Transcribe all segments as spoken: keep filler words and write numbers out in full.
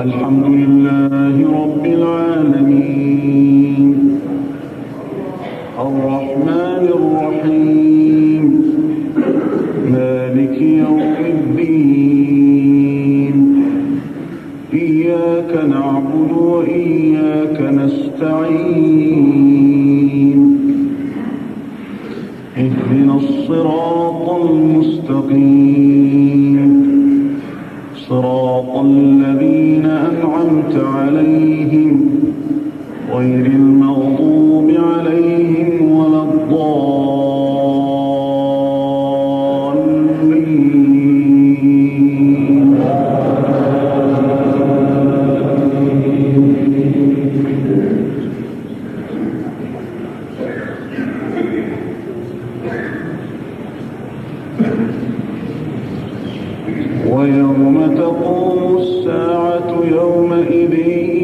الحمد لله رب العالمين الرحمن الرحيم مالك يوم الدين إياك نعبد وإياك نستعين اهدنا الصراط المستقيم صراط الذين أنعمت عليهم غير المغضوب عليهم ولا الضالين. ويوم تقوم الساعة يومئذ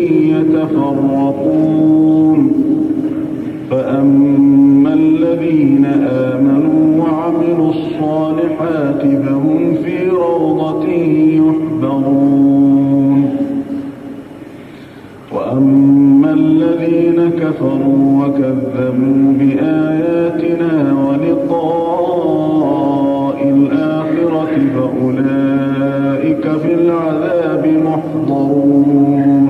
يتفرقون فأما الذين آمنوا وعملوا الصالحات فهم في روضة يحبرون وأما الذين كفروا وكذبوا بآياتنا ولقاء الآخرة فأولئك في العذاب محضرون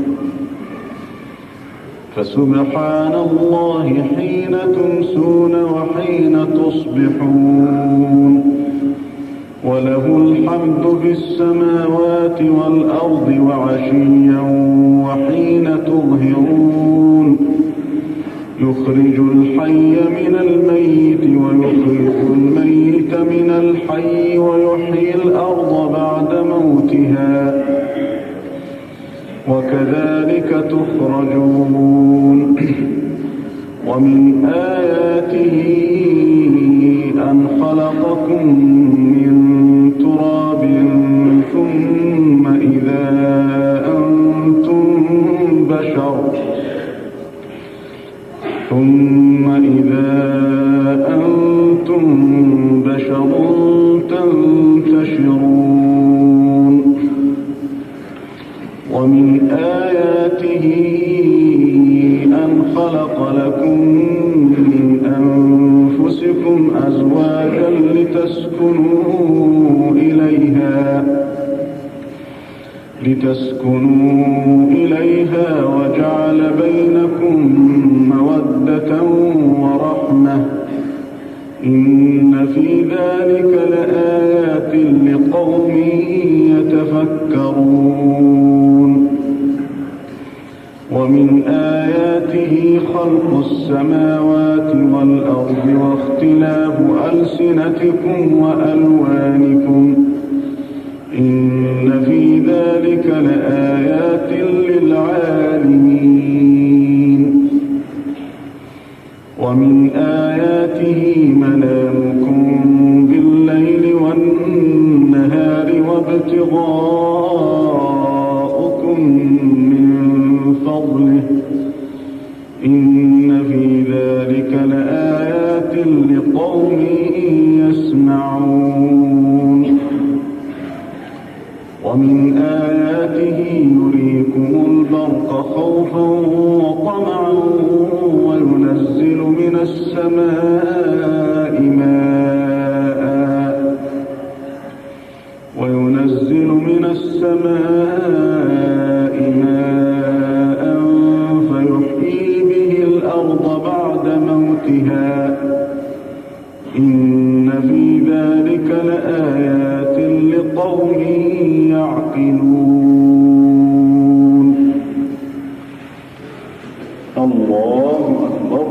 فسبحان الله حين تمسون وحين تصبحون وله الحمد في السماوات والأرض وعشيا وحين تظهرون يخرج الحي من الميت ويخرج الميت من الحي ويحيي الأرض بعد موتها وكذلك تخرجون ومن آياته أن خلقكم من تراب ثم إذا أنتم بشر ثم إذا أنتم بشر تنتشرون ومن آياته أن خلق لكم من أنفسكم أزواجا لتسكنوا إليها لتسكنوا إليها وجعل بينكم مودة ورحمة إن في ذلك لآيات لقوم يتفكرون ومن آياته خلق السماوات والأرض واختلاف ألسنتكم وألوانكم إن في ذلك لآيات للعالمين ومن آياته منامكم بالليل والنهار وابتغاؤكم من فضله إن في ذلك لآيات لقوم يسمعون ومن آياته يريكم البرق خوفا وطمعا وينزل من السماء ماء وينزل من السماء ماء فيحيي به الأرض بعد موتها إن في ذلك لآيات لقوم يعقلون. الله أكبر.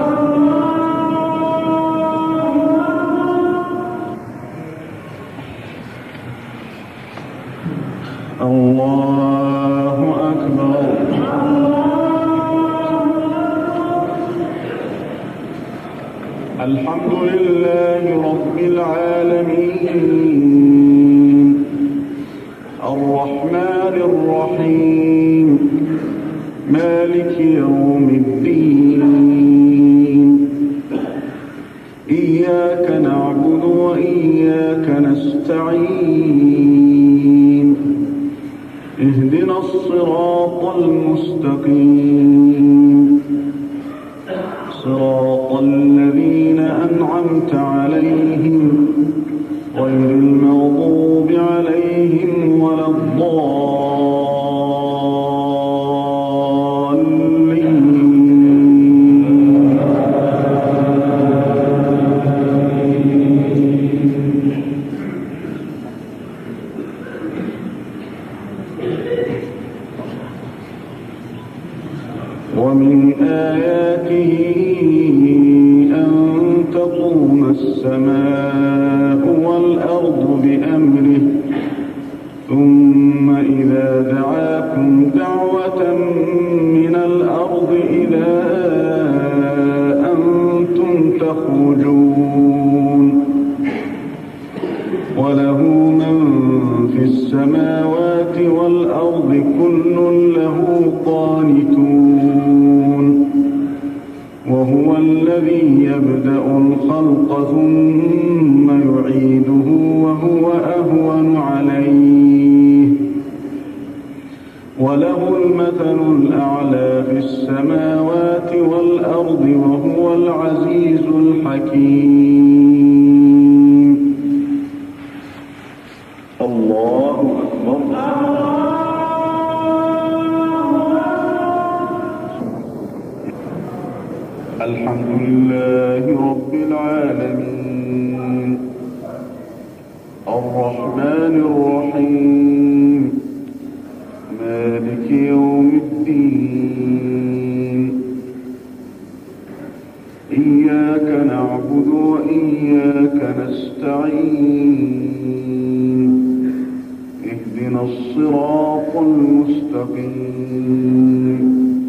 الله أكبر. الحمد لله رب العالمين الرحمن الرحيم مالك يوم الدين إياك نعبد وإياك نستعين اهدنا الصراط المستقيم صراط الذين أنعمت عليهم غير المغضوب عليهم ولا الضالين. ومن آياته أن تقوم السماء والأرض بأمره ثم إذا دعاكم دعوة من الأرض إذا أنتم تخرجون وله من في السماوات والأرض كل له قانتون وهو الذي يبدأ الخلق ثم يعيده وهو أهون عليه وله المثل الأعلى في السماوات والأرض وهو العزيز الحكيم. الله أكبر. الحمد لله رب العالمين الرحمن الرحيم مالك يوم الدين إياك نعبد وإياك نستعين اهدنا الصراط المستقيم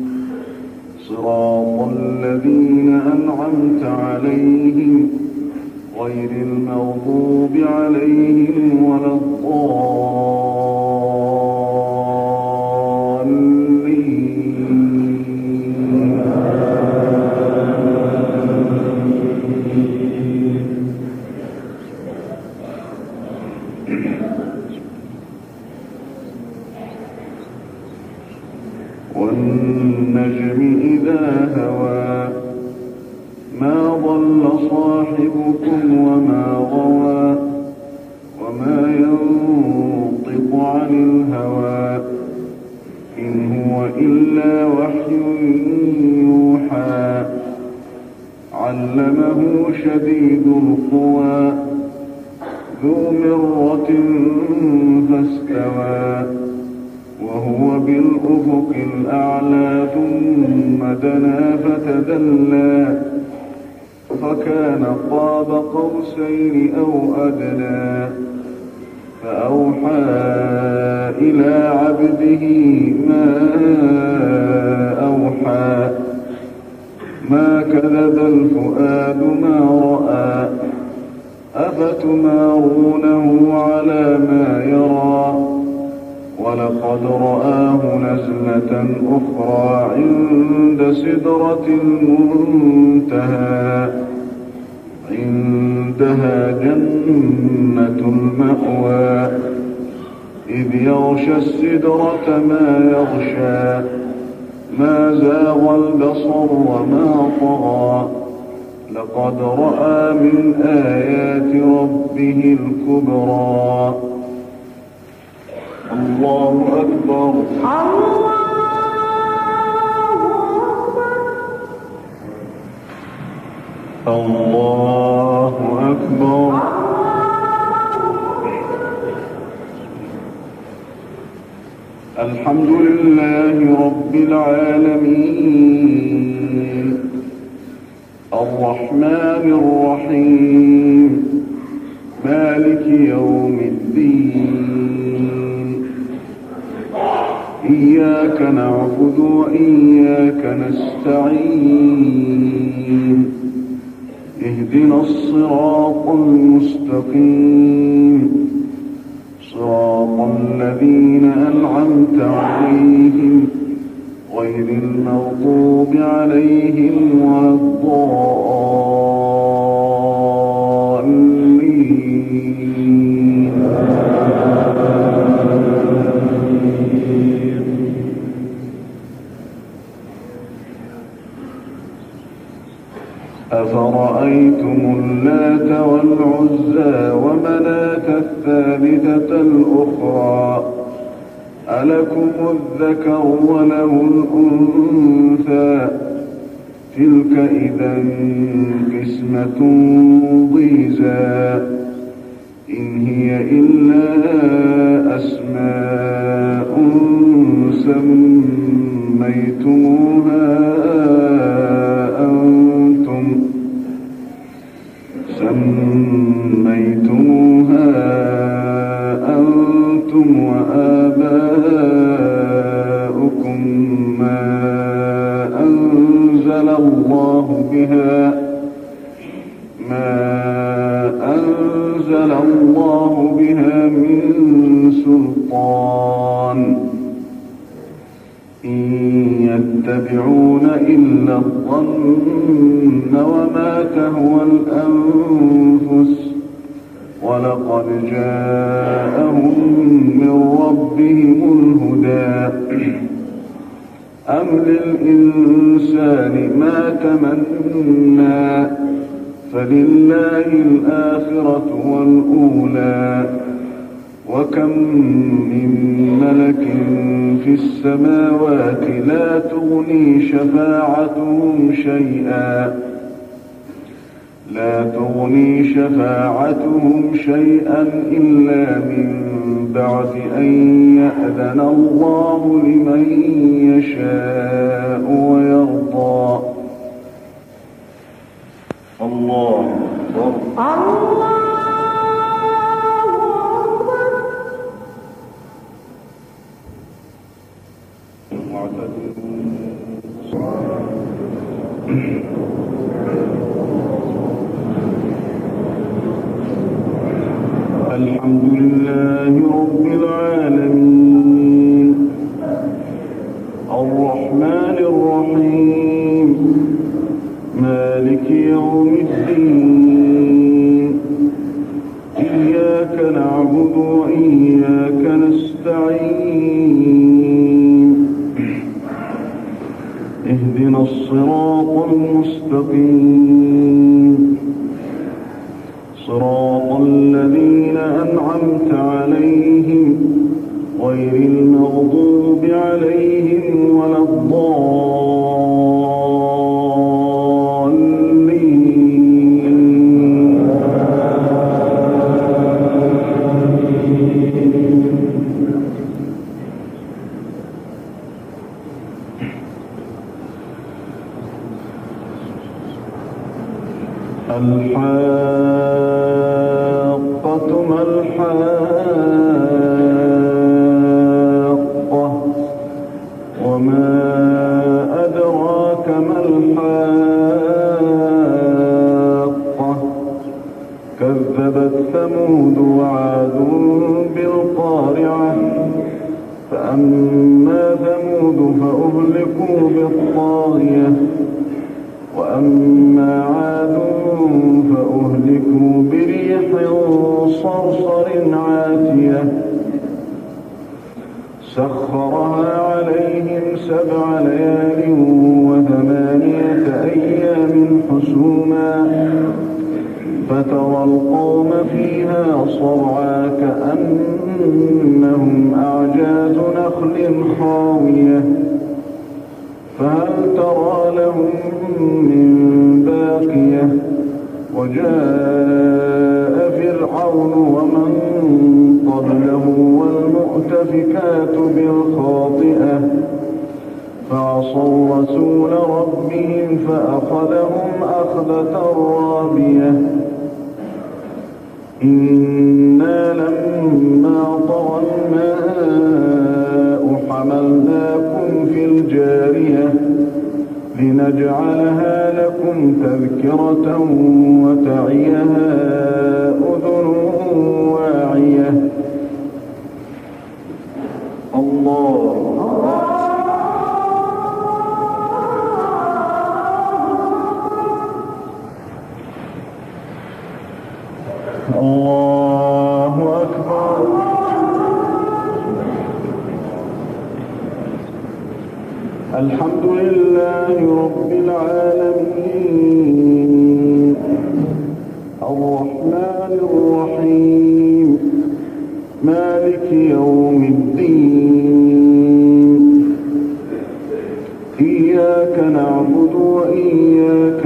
صراط الذين أنعمت عليهم غير المغضوب عليهم ولا الضالين. والنجم إذا هوى ما ضل صاحبكم وما غوى وما ينطق عن الهوى إن هو إلا وحي يوحى علمه شديد القوى ذو مرة فاستوى وهو بالأفق الأعلى ثم دنا فتدلى فكان قاب قوسين أو أدنى فأوحى إلى عبده ما أوحى ما كذب الفؤاد ما رأى أفتمارونه على ما يرى ولقد رآه نزلة أخرى عند سدرة المنتهى عندها جنة المأوى إذ يغشى السدرة ما يغشى ما زاغ البصر وما طغى لقد رأى من آيات ربه الكبرى. الله أكبر. الله أكبر. الحمد لله رب العالمين الرحمن الرحيم مالك يوم الدين إياك نعبد وإياك نستعين اهدنا الصراط المستقيم صراط الذين أنعمت عليهم غير المغضوب عليهم ولا الضالين. أفرأيتم اللات والعزى ومناة الثالثة الأخرى ألكم الذكر وله الأنثى تلك إذا قسمة ضيزى إن هي إلا أسماء سميتموها أنتم سميتموها أنتم وآباؤكم ما أنزل الله بها ما أنزل الله بها من سلطان إن يتبعون إلا الظن وما تهوى الأنفس ولقد جاءهم من ربهم الهدى أم للإنسان ما تمنى فلله الآخرة والأولى وكم من ملك في السماوات لا تغني شفاعتهم شيئا لا تغني شفاعتهم شيئا إلا من بعد أن يأذن الله لمن يشاء ويرضى. الله أكبر. الحمد لله رب العالمين الرحمن الرحيم مالك يوم الدين إياك نعبد وإياك نستعين اهدنا الصراط المستقيم صراط الذين أنعمت عليهم غير المغضوب عليهم ولا الضالين. الحاقة ما الحاقة وما أدراك ما الحاقة كذبت ثمود وعاد بالقارعة فأما ثمود فأهلكوا بالطاغية وأما عاد فأهلكوا بريح صرصر عاتية سخرها عليهم سبع ليال وثمانية أيام حسوما فترى القوم فيها صرعى كأنهم أعجاز نخل خاوية فهل ترى لهم من باقية وجاء فرعون ومن قبله والمؤتفكات بالخاطئة فعصوا رسول ربهم فأخذهم أخذة رابية إنا لما طغى الماء حملناكم في الجارية لنجعلها لكم تذكرة وتعيها أذن واعية. الله الله أكبر. الحمد لله رب العالمين الرحمن الرحيم مالك يوم الدين إياك نعبد وإياك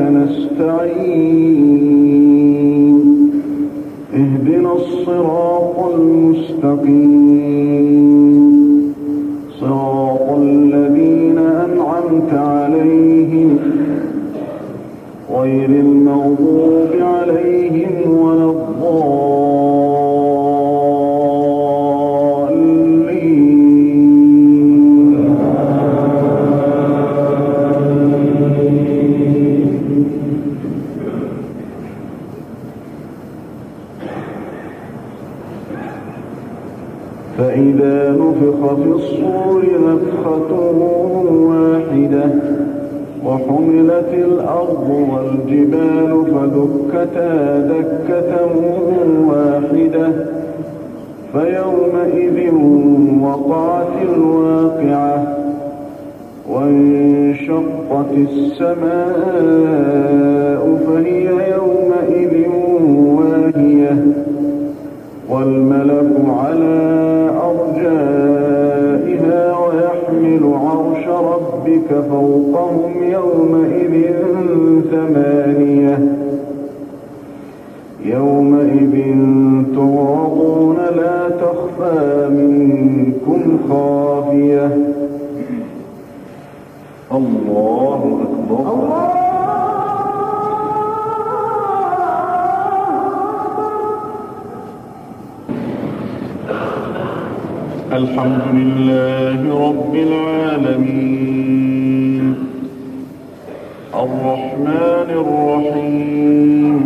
نستعين اهدنا الصراط المستقيم صراط الذين أنعمت عليهم غير المغضوب عليهم ولا الضالين. فإذا نفخ في الصور نفخة واحدة وحملت الأرض والجبال فدكتا دكة واحدة فيومئذ وقعت الواقعة وانشقت السماء فهي يومئذ واهية والملك على أرجائها ويحمل عرش ربك فوقهم يومئذ ثمانية يومئذ تعرضون لا تخفى منكم خافية. الله أكبر. الله الحمد لله رب العالمين الرحمن الرحيم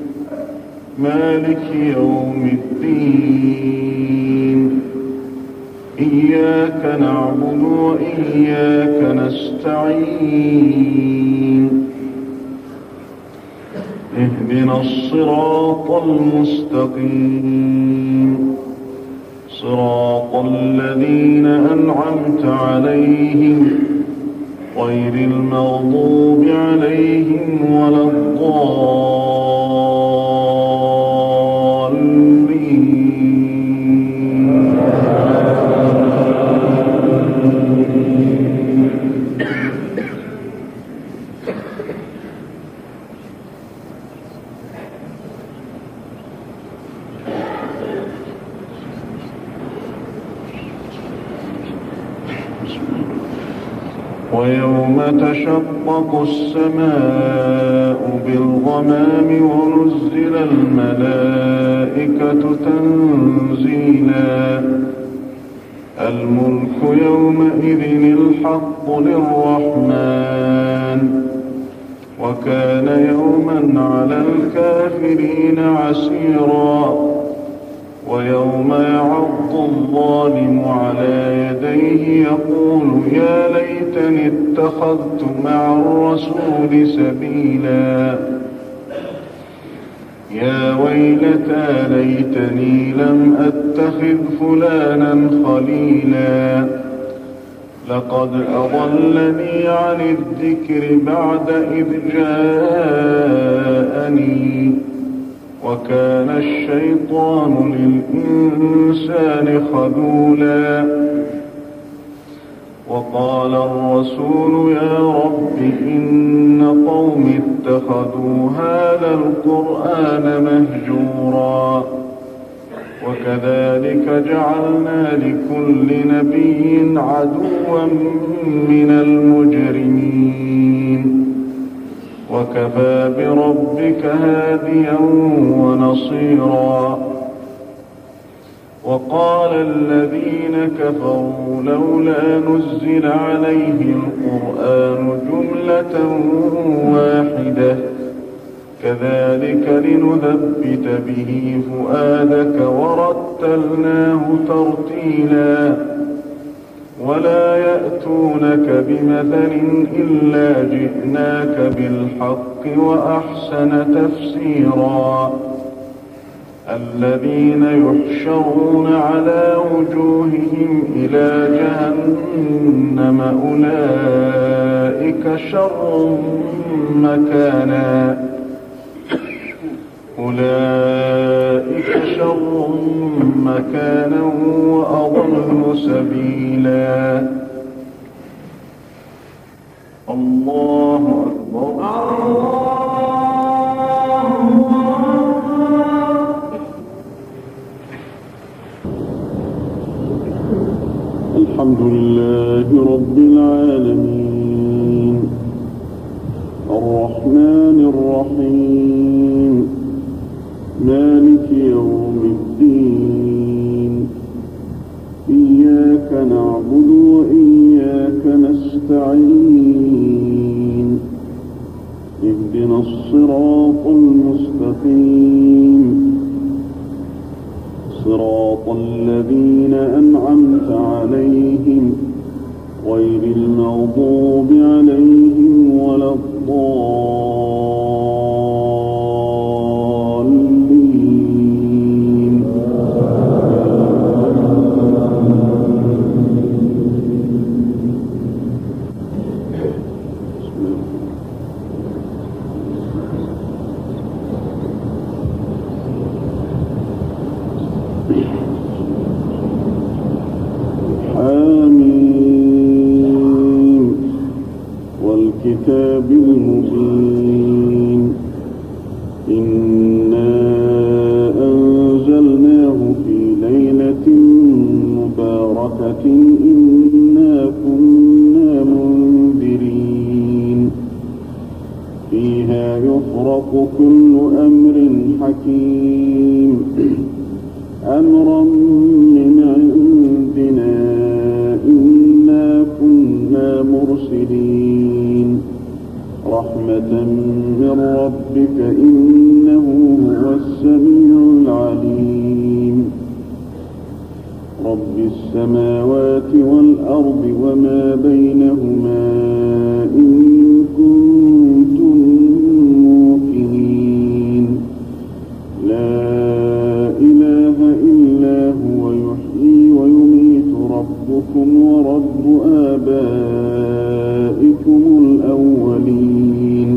مالك يوم الدين إياك نعبد وإياك نستعين اهدنا الصراط المستقيم صراط الذين أنعمت عليهم غير المغضوب عليهم ولا الضالين. ويوم تشقق السماء بالغمام ونزل الملائكة تنزيلا الملك يومئذ الحق للرحمن وكان يوما على الكافرين عسيرا. ويوم يعض الظالم على يديه يقول يا ليتني اتخذت مع الرسول سبيلا يا ويلتى ليتني لم أتخذ فلانا خليلا لقد أضلني عن الذكر بعد إذ جاءني وكان الشيطان للإنسان خذولا. وقال الرسول يا رب إن قوم اتخذوا هذا القرآن مهجورا وكذلك جعلنا لكل نبي عدوا من المجرمين وكفى بربك هاديا ونصيرا. وقال الذين كفروا لولا نزل عليه القرآن جملة واحدة كذلك لنثبت به فؤادك ورتلناه ترتيلا ولا يأتونك بمثل إلا جئناك بالحق وأحسن تفسيرا. الذين يحشرون على وجوههم إلى جهنم أولئك شر مكانا أولئك شر مكانا وأضل سبيلا. الله أكبر. الحمد لله رب العالمين الرحمن الرحيم مالك يوم الدين إياك نعبد وإياك نستعين اهدنا الصراط المستقيم صراط الذين أنعمت عليهم غير المغضوب عليهم ولا الضالين. حميم والكتاب المبين إنا أنزلناه في ليلة مباركة إنا كنا منذرين فيها يفرق كل أمر حكيم أمرا من عندنا إنا كنا مرسلين رحمة من ربك إنه هو السميع العليم. رب السماوات والأرض وما بينهما إن كنتم موقنين لا إله إلا هو يحيي ويميت ربكم ورب آبائكم الأولين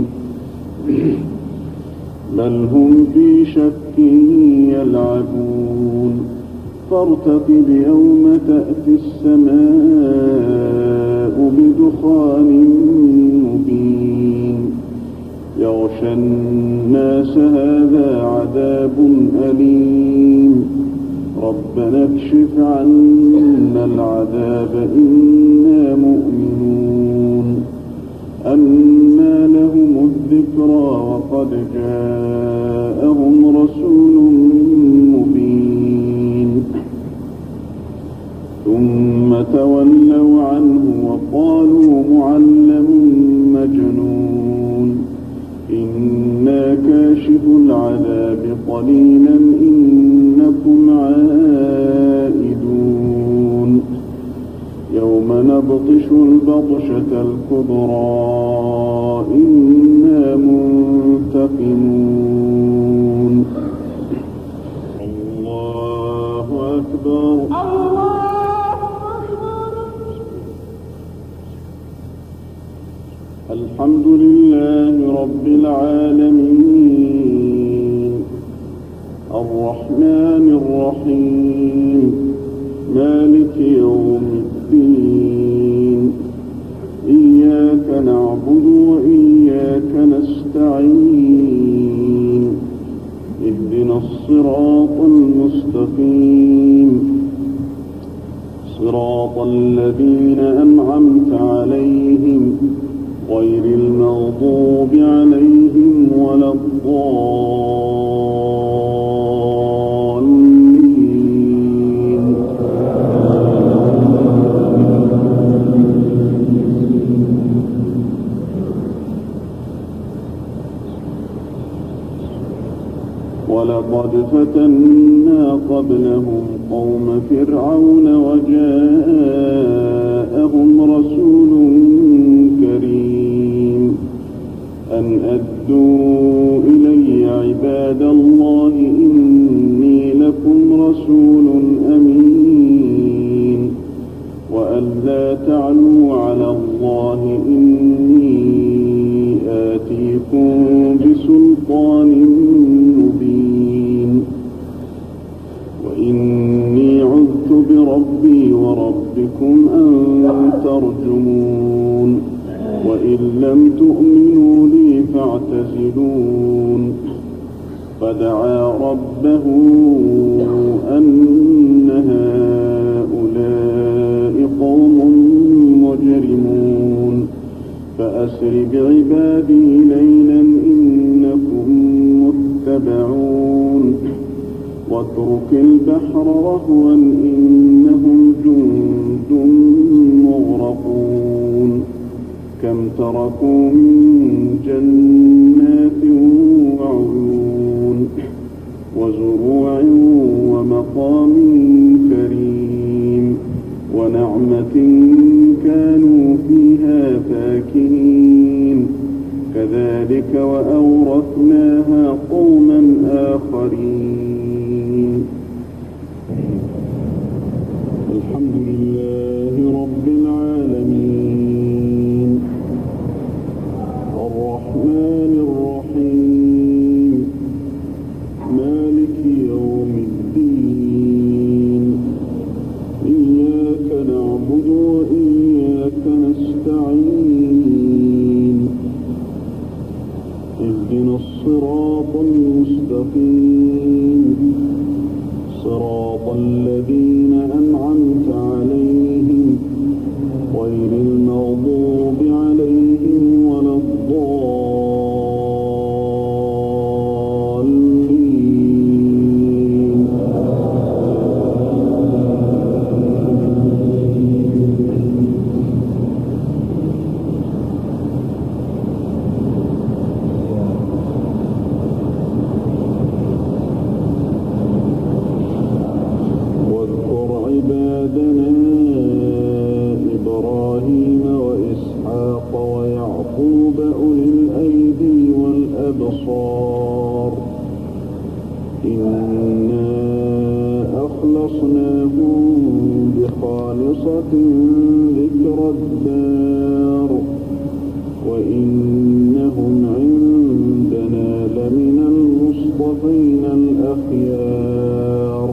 بل هم في شك يلعبون فارتقب يوم تأتي السماء بدخان مبين يغشى الناس هذا عذاب أليم ربنا اكشف عنا العذاب إنا مؤمنون أنى لهم الذكرى وقد جاءهم رسول مبين ثم تولوا عنه وقالوا معلم مجنون إنا كاشف العذاب قليلا إنكم عائدون يوم نبطش البطشة الكبرى إنا منتقمون. الله أكبر. الحمد لله رب العالمين الرحمن الرحيم مالك يوم الدين إياك نعبد وإياك نستعين اهدنا الصراط المستقيم صراط الذين أنعمت عليهم غير المغضوب عليهم ولا الضالين. ولقد فتنا قبلهم قوم فرعون وجاءهم رسول كريم أن أدوا إلي عباد الله إني لكم رسول أمين وأن لا تعلوا على الله إني آتيكم بسلطان مبين ربي وربكم أن ترجمون وإن لم تؤمنوا لي فاعتزلون فدعا ربه أن هؤلاء قوم مجرمون فأسر بعبادي ليلا إنكم متبعون واترك البحر رهوا إنهم جند مغرقون كم تركوا من جنات وعيون وزروع ومقام كريم ونعمة كانوا فيها فاكهين كذلك وأورثناها قوما آخرين. الحمد لله رب العالمين الرحمن الرحيم مالك يوم الدين إياك نعبد وإياك نستعين اهدنا الصراط المستقيم صراط الذين أنعمت عليهم غير المغضوب عليهم ولا الضالين. واذكر عبادنا إبراهيم وإسحاق ويعقوب أولي الأيدي والأبصار إنا أخلصناهم بخالصة ذكر الدار وإنهم عندنا لمن المصطفين الأخيار.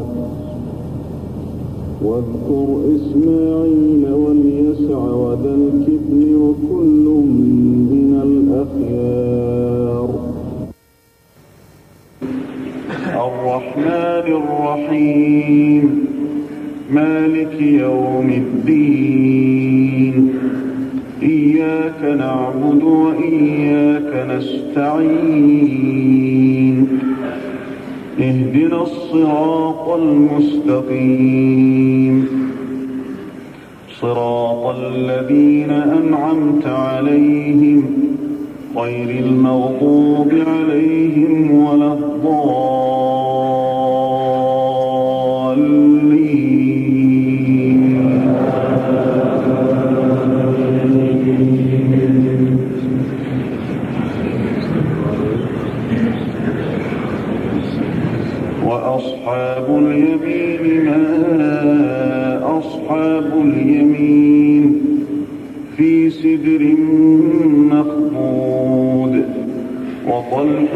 واذكر إسماعيل واليسع وذا الكفل وكل من الأخيار. الرحمن الرحيم مالك يوم الدين إياك نعبد وإياك نستعين اهدنا الصراط المستقيم صراط الذين أنعمت عليهم غير المغضوب عليهم ولا الضالين. وأصحاب اليمين ما أصحاب اليمين في سدر مخضود وطلح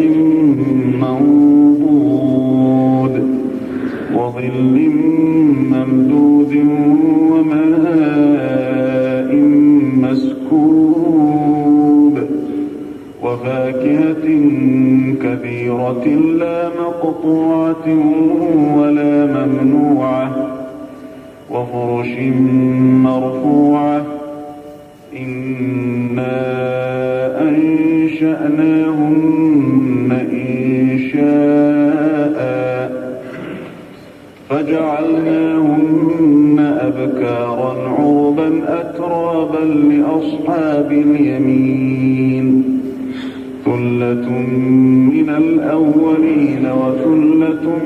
منضود وظل ممدود وماء مسكوب وفاكهة كثيرة لا مقطوعة ولا ممنوعة وفرش مرفوعة إنا أنشأناهن إنشاء فجعلناهن أبكارا عربا أترابا لأصحاب اليمين ثلة من الأولين وثلة